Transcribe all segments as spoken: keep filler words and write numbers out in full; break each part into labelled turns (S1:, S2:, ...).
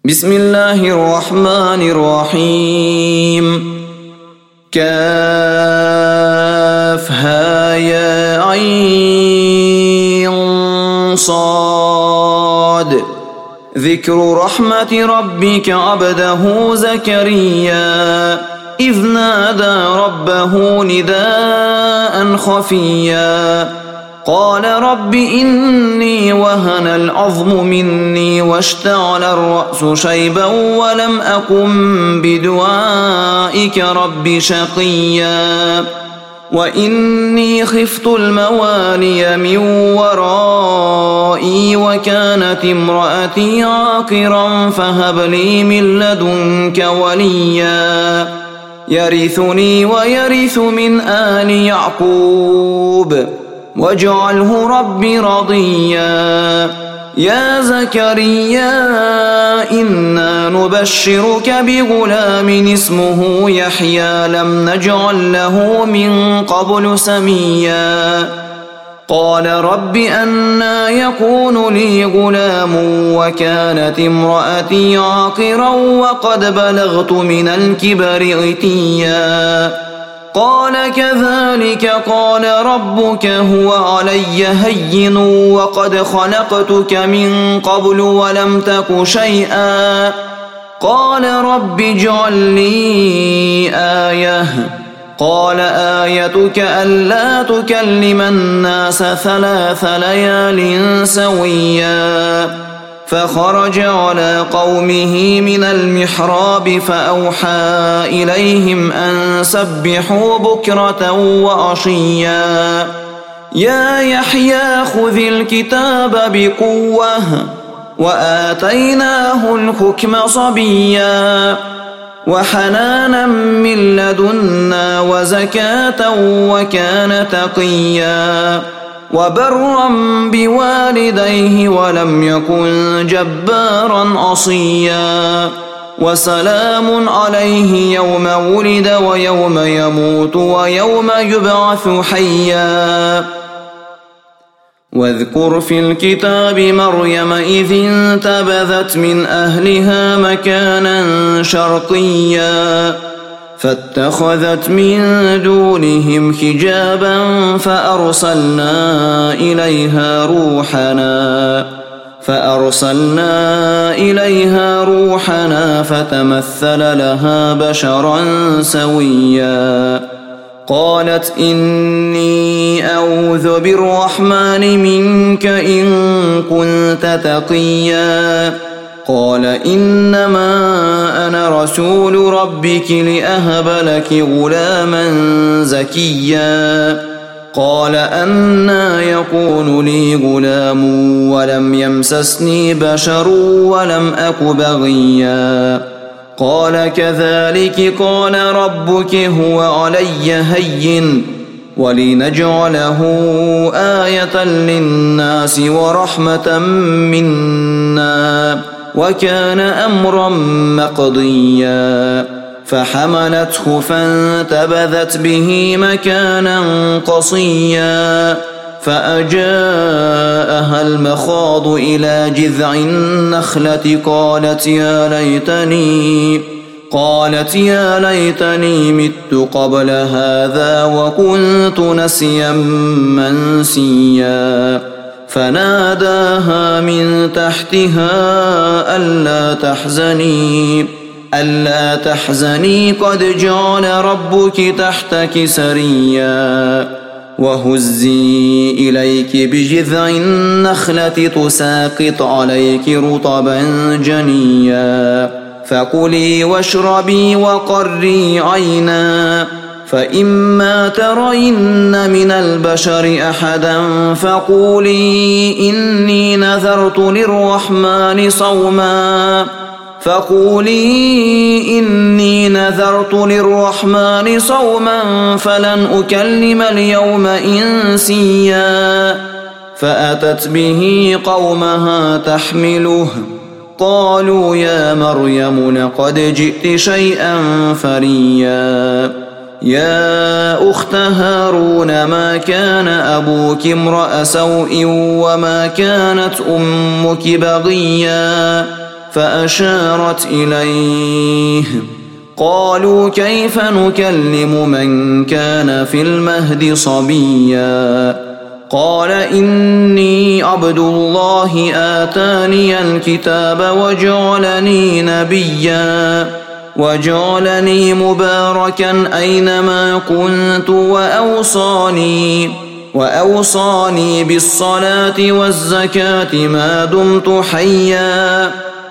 S1: بسم الله الرحمن الرحيم كافها يا عين صاد ذكر رحمة ربك عبده زكريا إذ نادى ربه نداء خفيا قال رب إني وهن العظم مني واشتعل الرأس شيبا ولم أكن بدعائك رب شقيا وإني خفت الموالي من ورائي وكانت امرأتي عاقرا فهب لي من لدنك وليا يرثني ويرث من آل يعقوب واجعله رب رضيا يا زكريا إنا نبشرك بغلام اسمه يحيى لم نجعل له من قبل سميا قال رب أنى يكون لي غلام وكانت امرأتي عاقرا وقد بلغت من الكبر عتيا قال كذلك قال ربك هو علي هين وقد خلقتك من قبل ولم تك شيئا قال رب اجعل لي آية قال آيتك ألا تكلم الناس ثلاث ليال سويا فخرج على قومه من المحراب فأوحى إليهم أن سبحوا بكرة وعشيا يا يحيى خذ الكتاب بقوة وآتيناه الحكم صبيا وحنانا من لدنا وزكاة وكان تقيا وبرا بوالديه ولم يكن جبارا عصيا وسلام عليه يوم ولد ويوم يموت ويوم يبعث حيا واذكر في الكتاب مريم إذ انتبذت من أهلها مكانا شرقيا فاتخذت من دونهم حجابا فأرسلنا إليها روحنا فأرسلنا إليها روحنا فتمثل لها بشرا سويا قالت إني أعوذ بالرحمن منك إن كنت تقيا قال إنما أنا رسول ربك لأهب لك غلاما زكيا قال أنى يكون لي غلام ولم يمسسني بشر ولم أك بغيا قال كذلك قال ربك هو علي هين ولنجعله آية للناس ورحمة منا وكان أمرا مقضيا فحملته فانتبذت به مكانا قصيا فأجاءها المخاض إلى جذع النخلة قالت يا ليتني قالت يا ليتني مت قبل هذا وكنت نسيا منسيا فناداها من تحتها ألا تحزني ألا تحزني قد جعل ربك تحتك سريا وهزي إليك بجذع النخلة تساقط عليك رطبا جنيا فكلي واشربي وقري عينا فإما ترين من البشر أحدا فقولي إني نذرت للرحمن صوما فقولي إني نذرت للرحمن صوما فلن أكلم اليوم إنسيا فأتت به قومها تحمله قالوا يا مريم لقد جئت شيئا فريا يا أخت هارون ما كان أبوك امرأ سوء وما كانت أمك بغيا فأشارت إليه. قالوا كيف نكلم من كان في المهد صبيا قال إني عبد الله آتاني الكتاب وجعلني نبيا وجعلني مباركا أينما كنت وأوصاني وأوصاني بالصلاة والزكاة ما دمت حيا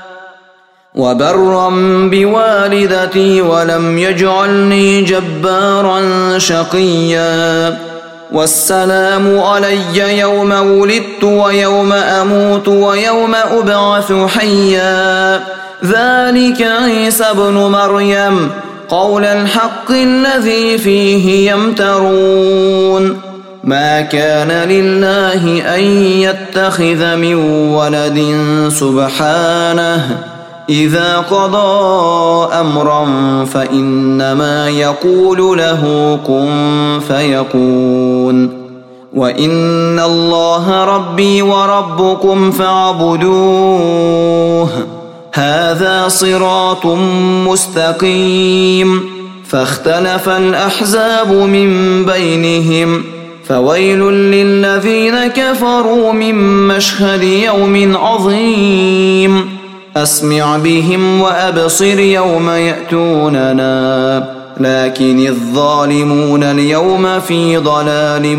S1: وبرا بوالدتي ولم يجعلني جبارا شقيا والسلام علي يوم ولدت ويوم أموت ويوم أبعث حيا ذلك عيسى ابن مريم قول الحق الذي فيه يمترون ما كان لله أن يتخذ من ولد سبحانه إذا قضى أمرا فإنما يقول له كن فيكون وإن الله ربي وربكم فاعبدوه هذا صراط مستقيم فاختلف الأحزاب من بينهم فويل للذين كفروا من مشهد يوم عظيم أسمع بهم وأبصر يوم يأتوننا لكن الظالمون اليوم في ضلال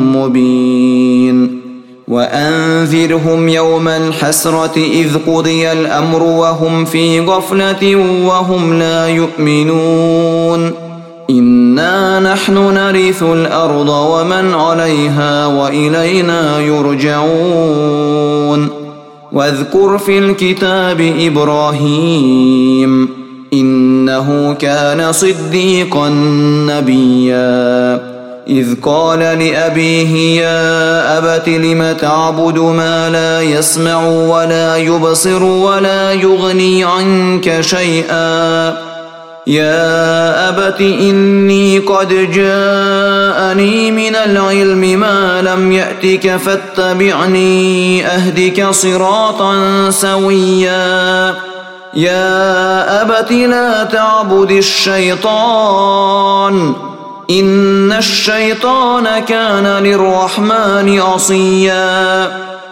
S1: مبين وأنذرهم يوم الحسرة إذ قضي الأمر وهم في غفلة وهم لا يؤمنون إنا نحن نرث الأرض ومن عليها وإلينا يرجعون واذكر في الكتاب إبراهيم إنه كان صديقا نبيا إذ قال لأبيه يا أبت لم تعبد ما لا يسمع ولا يبصر ولا يغني عنك شيئا يا أبت إني قد جاءني من العلم ما لم يأتك فاتبعني أهدك صراطا سويا يا أبت لا تعبد الشيطان إن الشيطان كان للرحمن عصيا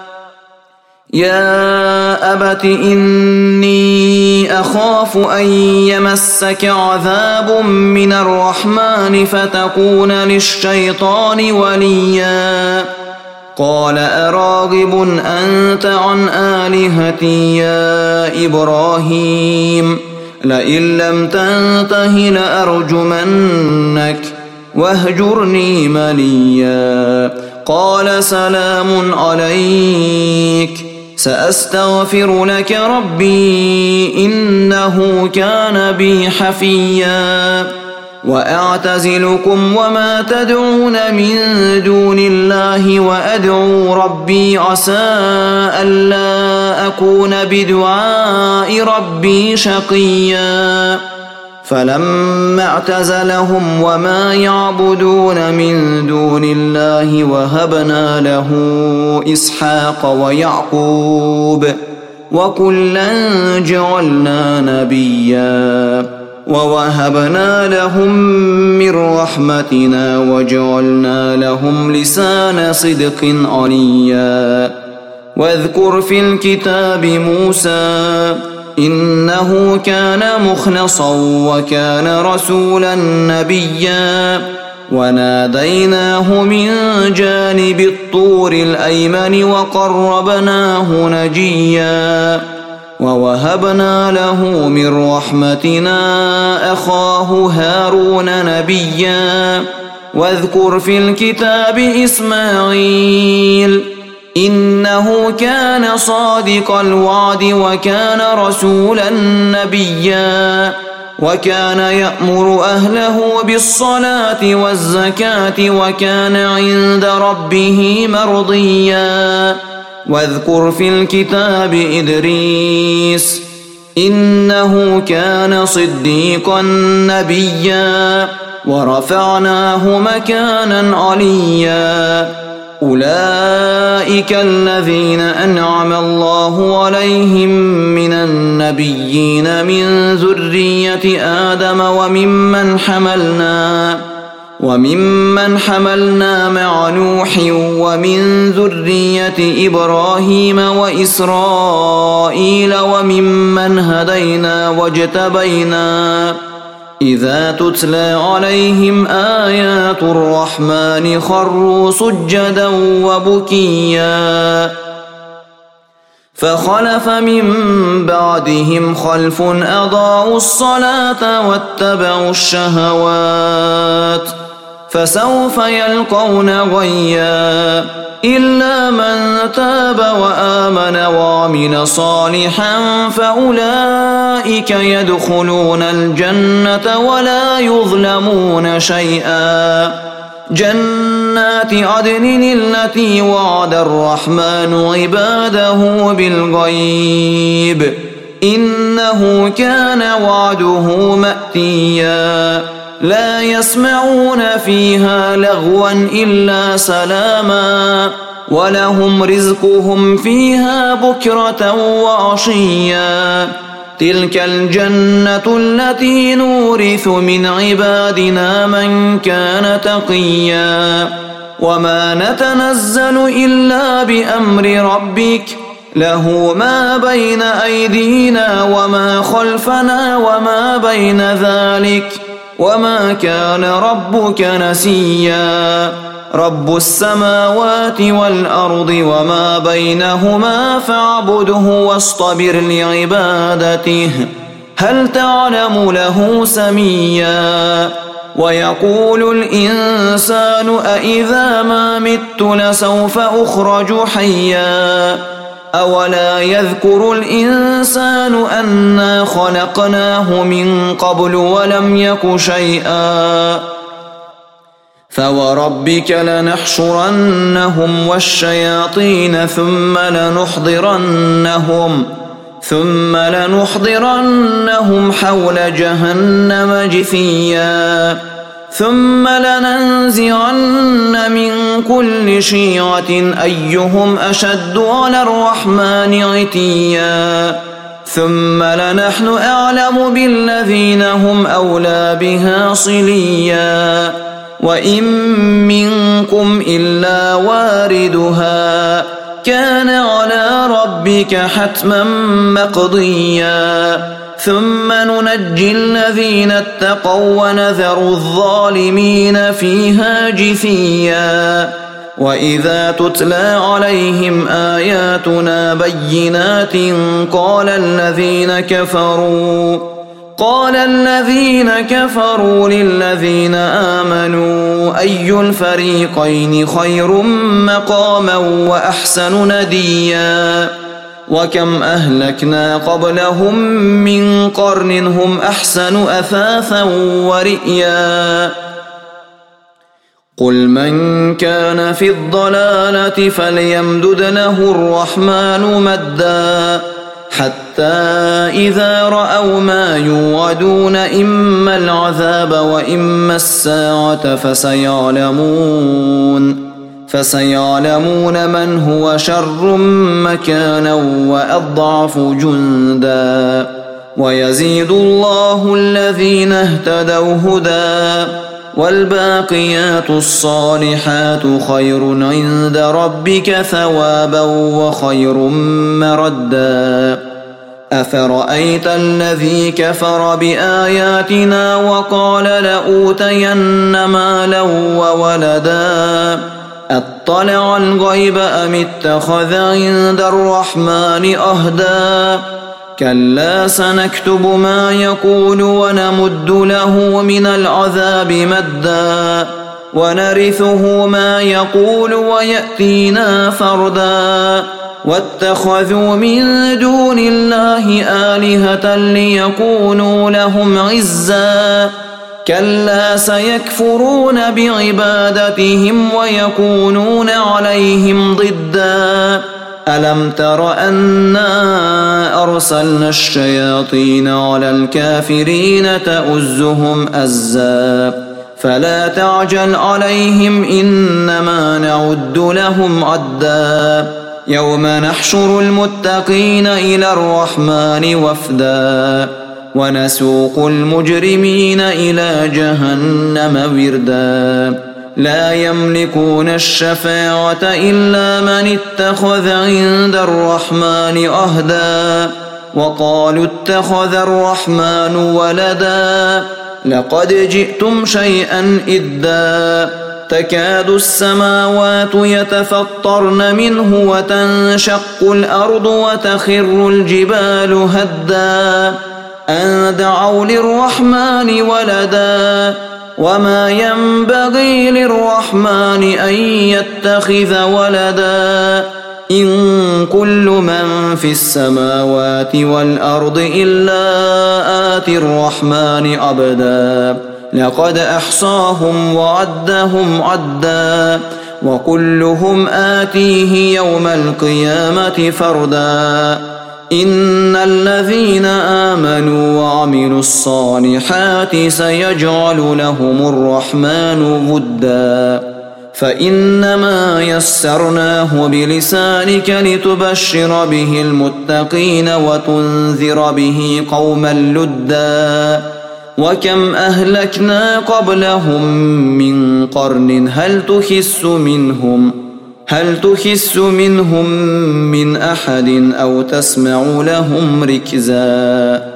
S1: يا أبت إني أخاف أن يمسك عذاب من الرحمن فتكون للشيطان وليا قال أراغب أنت عن آلهتي يا إبراهيم لئن لم تنته لأرجمنك واهجرني مليا قال سلام عليك سأستغفر لك ربي إنه كان بي حفيا وأعتزلكم وما تدعون من دون الله وأدعو ربي عسى ألا أكون بدعاء ربي شقيا فلما اعتزلهم وما يعبدون من دون الله وهبنا له إسحاق ويعقوب وكلا جعلنا نبيا ووهبنا لهم من رحمتنا وجعلنا لهم لسان صدق عليا واذكر في الكتاب موسى إنه كان مخلصا وكان رسولا نبيا وناديناه من جانب الطور الأيمن وقربناه نجيا ووهبنا له من رحمتنا أخاه هارون نبيا واذكر في الكتاب إسماعيل إنه كان صادق الوعد وكان رسولا نبيا وكان يأمر أهله بالصلاة والزكاة وكان عند ربه مرضيا واذكر في الكتاب إدريس إنه كان صديقا نبيا ورفعناه مكانا عليا أولئك الذين أنعم الله عليهم من النبيين من ذرية آدم وممن حملنا وممن حملنا مع نوح ومن ذرية إبراهيم وإسرائيل وممن هدينا واجتبينا إذا تتلى عليهم آيات الرحمن خروا سجدا وبكيا فخلف من بعدهم خلف أضاعوا الصلاة واتبعوا الشهوات فسوف يلقون غيا إلا من تاب وآمن وعمل صالحا فأولئك يدخلون الجنة ولا يظلمون شيئا جنات عدن التي وعد الرحمن عباده بالغيب إنه كان وعده مأتيا لا يسمعون فيها لغوا إلا سلاما ولهم رزقهم فيها بكرة وعشيا تلك الجنة التي نورث من عبادنا من كان تقيا وما نتنزل إلا بأمر ربك له ما بين أيدينا وما خلفنا وما بين ذلك وما كان ربك نسيا رب السماوات والأرض وما بينهما فاعبده واصطبر لعبادته هل تعلم له سميا ويقول الإنسان أإذا ما مت لسوف أخرج حيا أولا يذكر الإنسان أنا خلقناه من قبل ولم يك شيئا فوربك لنحشرنهم والشياطين ثم لنحضرنهم ثم لنحضرنهم حول جهنم جثيا ثم لننزعن من كل شيعة أيهم أشد على الرحمن عتيا ثم لنحن أعلم بالذين هم أولى بها صليا وإن منكم إلا واردها كان على ربك حتما مقضيا ثم ننجي الذين اتقوا ونذر الظالمين فيها جثيا وإذا تتلى عليهم آياتنا بينات قال الذين كفروا قال الذين كفروا للذين آمنوا أي الفريقين خير مقاما وأحسن نديا وكم أهلكنا قبلهم من قرن هم أحسن أثاثا ورئيا قل من كان في الضلالة فليمدد له الرحمن مدا حتى إذا رأوا ما يوعدون إما العذاب وإما الساعة فسيعلمون فسيعلمون من هو شر مكانا وأضعف جندا ويزيد الله الذين اهتدوا هدى والباقيات الصالحات خير عند ربك ثوابا وخير مردا أفرأيت الذي كفر بآياتنا وقال لأوتين مالا وولدا أطلع الغيب أم اتخذ عند الرحمن أهدا كلا سنكتب ما يقول ونمد له من العذاب مدا ونرثه ما يقول ويأتينا فردا واتخذوا من دون الله آلهة ليكونوا لهم عزا كلا سيكفرون بعبادتهم ويكونون عليهم ضدا ألم تر أنا أرسلنا الشياطين على الكافرين تؤزهم أزا فلا تعجل عليهم إنما نعد لهم عدا يوم نحشر المتقين إلى الرحمن وفدا ونسوق المجرمين إلى جهنم وردا لا يملكون الشفاعة إلا من اتخذ عند الرحمن عهدا وقالوا اتخذ الرحمن ولدا لقد جئتم شيئا إدا تكاد السماوات يتفطرن منه وتنشق الأرض وتخر الجبال هدا أن دعوا للرحمن ولدا وما ينبغي للرحمن أن يتخذ ولدا إن كل من في السماوات والأرض إلا آتي الرحمن عبدا لقد أحصاهم وعدهم عدا وكلهم آتيه يوم القيامة فردا إن الذين آمنوا وعملوا الصالحات سيجعل لهم الرحمن ودا فإنما يسرناه بلسانك لتبشر به المتقين وتنذر به قوما لدا وكم أهلكنا قبلهم من قرن هل تحس منهم هل تحس منهم من أحد أو تسمع لهم ركزا